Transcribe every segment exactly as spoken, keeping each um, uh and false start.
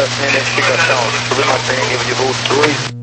sem identificação, submantém nível de voo dois.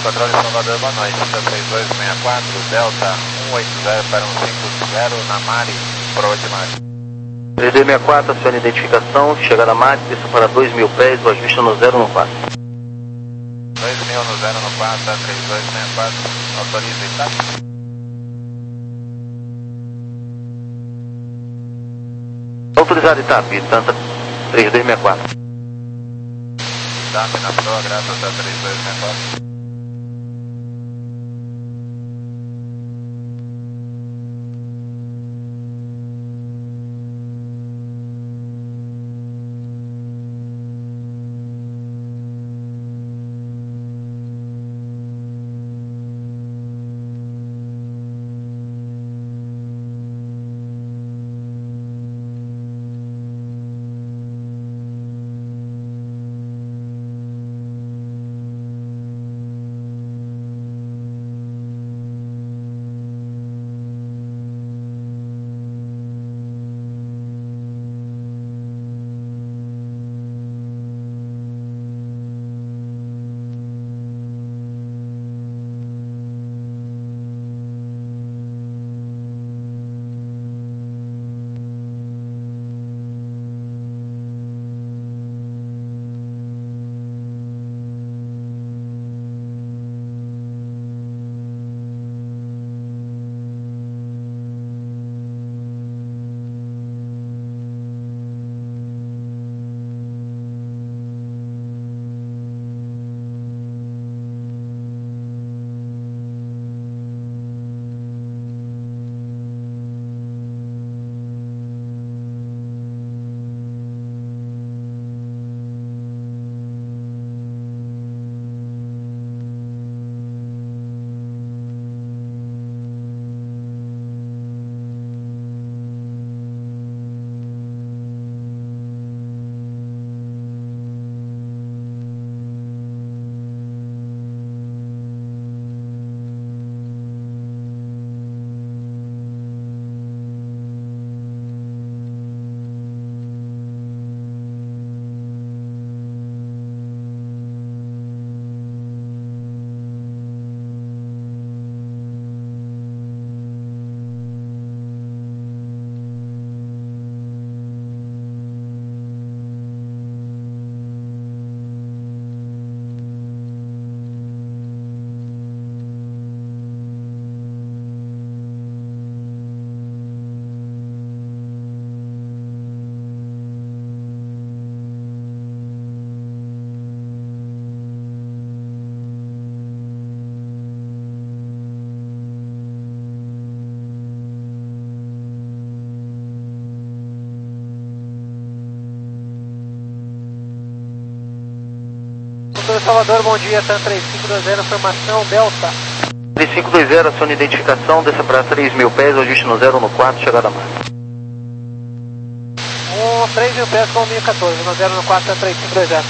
Controle Salvador, boa noite. Santa três dois seis quatro, Delta um oito zero para um cinco zero na Mari, por onde Mari? três dois seis quatro, acione identificação, chegada a Mari, desça para dois mil pés, o ajuste no zero no quatro. dois mil no zero no quatro, três dois seis quatro, autoriza e tá? Autorizado Itapi, Tanta três dois seis quatro. Tá, na proa, graças a três dois seis quatro. Salvador, bom dia, TAM três cinco dois zero, formação Delta. três cinco dois zero, acione identificação, desça para três mil pés, o ajuste no zero no quatro, chegada a Mari. Um, três mil pés com mil e quatorze, no zero no quatro, TAM três cinco dois zero.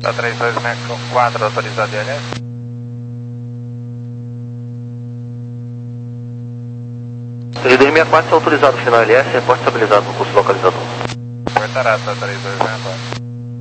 Tá três dois seis quatro, autorizado D L S. três dois seis quatro, autorizado final L S, reporte estabilizado no curso localizador. Portará, tá três dois seis quatro.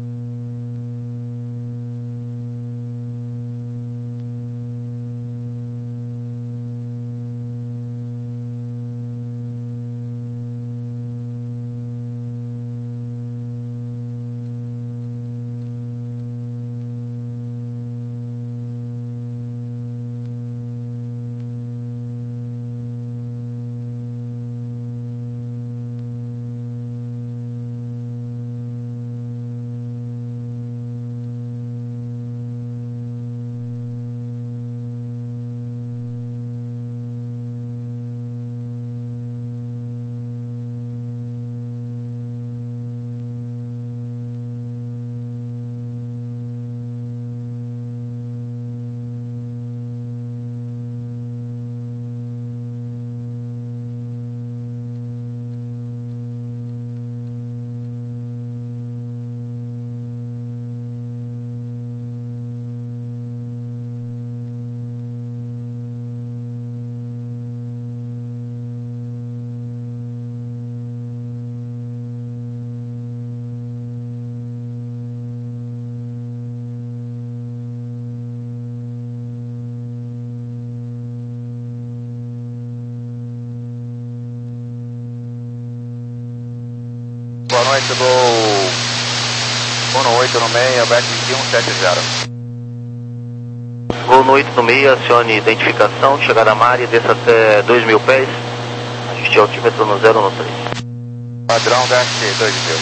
Boa noite, Gol Gol oito no meio, aberto em um sete zero. Gol no oito no meio, acione identificação, chegada a Mari, desça até dois mil pés, ajuste altímetro no zero no três. Padrão G H dois mil.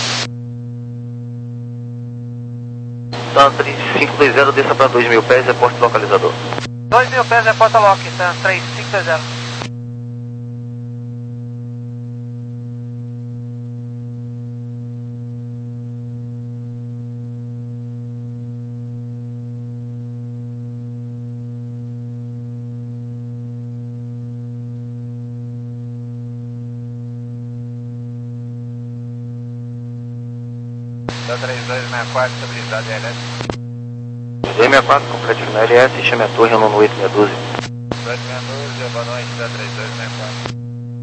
Tá, três cinco dois zero, desça para dois mil pés, reporte localizador. dois mil pés, reporta lock, tá, três cinco dois zero. Tá três dois seis quatro, estabilizado D L S. três dois seis quatro, complete final L S, chame a torre no oito seis um zero. oito seis um zero, boa noite, tá três dois seis quatro.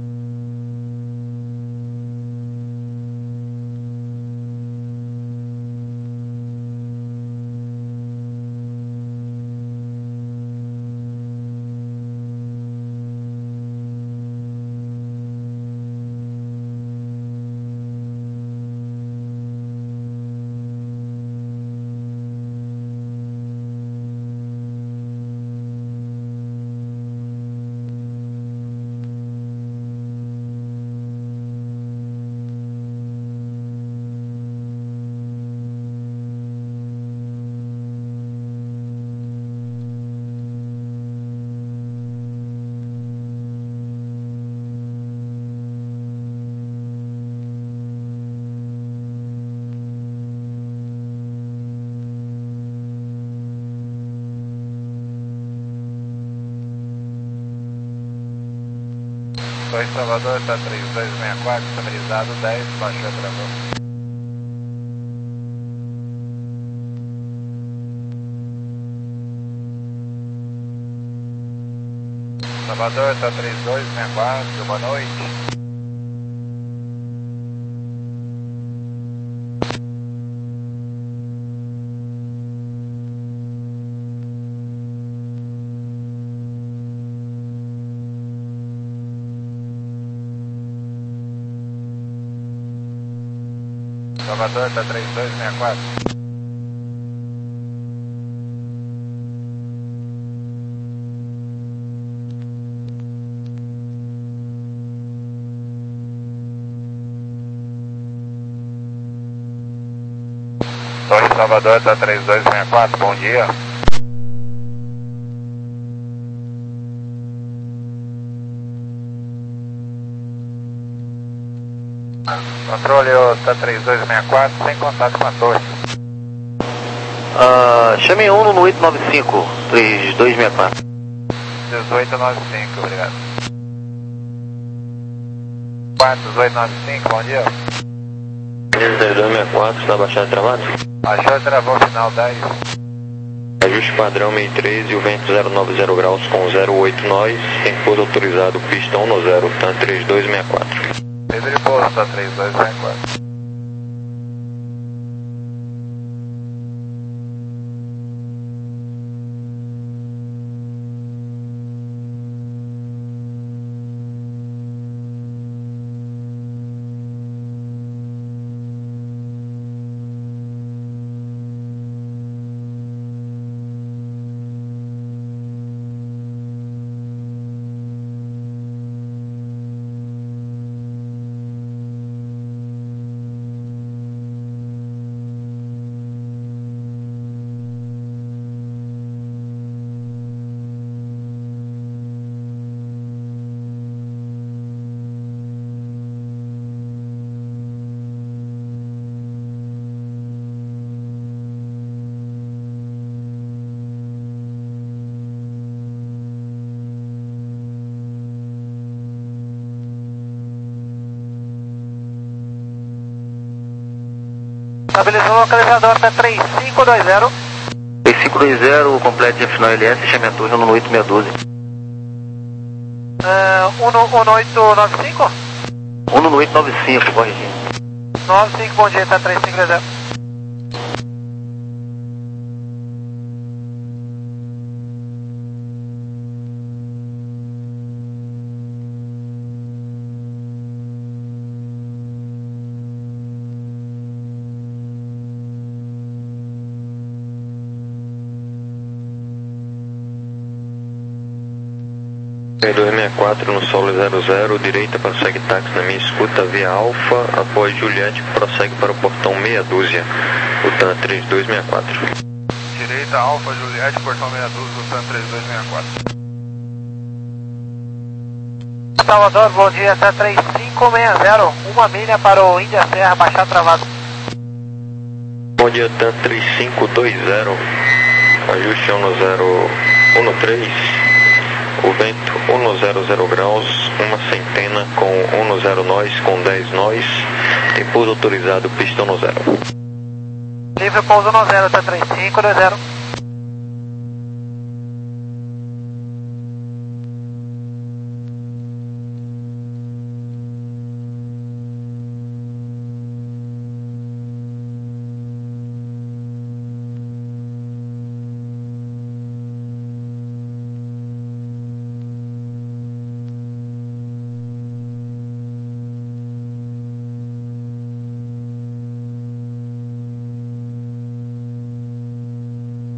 dois Salvador, tá três dois seis quatro, estabilizado dez, baixou, travou. Salvador, tá três dois seis quatro, boa noite. Salvador, tá três dois seis quatro. Torre Salvador, tá três dois seis quatro, bom dia. Controle, tá três dois seis quatro, sem contato com a torre. Uh, chame um no oito nove cinco, três dois seis quatro. dezoito noventa e cinco, obrigado. quatro dezoito noventa e cinco, bom dia. zero dois seis quatro, está baixado e travado? Baixou e travou o final dez. Ajuste padrão sessenta e três e o vento zero nove zero graus com zero oito nós, tem pouso autorizado, pista um no zero, TAM três dois seis quatro. Livre de pouso, TAM três dois seis quatro. Estabilizou o localizador até três cinco dois zero. três cinco dois zero, complete a final L S, chame a torre no oito seis um dois. Uh, um oito nove cinco? um no oito nove cinco, corrigindo. nove cinco, bom dia, tá três cinco dois zero. dois seis quatro no solo zero zero, direita prossegue táxi na minha escuta via Alfa, após Juliette prossegue para o portão meia dúzia, o TAM três dois seis quatro. Direita Alfa Juliette, portão meia dúzia, o TAM três dois seis quatro. Salvador, bom dia, tá três cinco seis zero, uma milha para o Índia Serra, baixar travado. Bom dia, TAM três cinco dois zero, ajuste um no zero, um no três. O vento um no zero zero graus, uma centena com um no zero nós, com dez nós, tem pouso autorizado, pista um no zero. Livre pouso no zero, tá três cinco dois zero.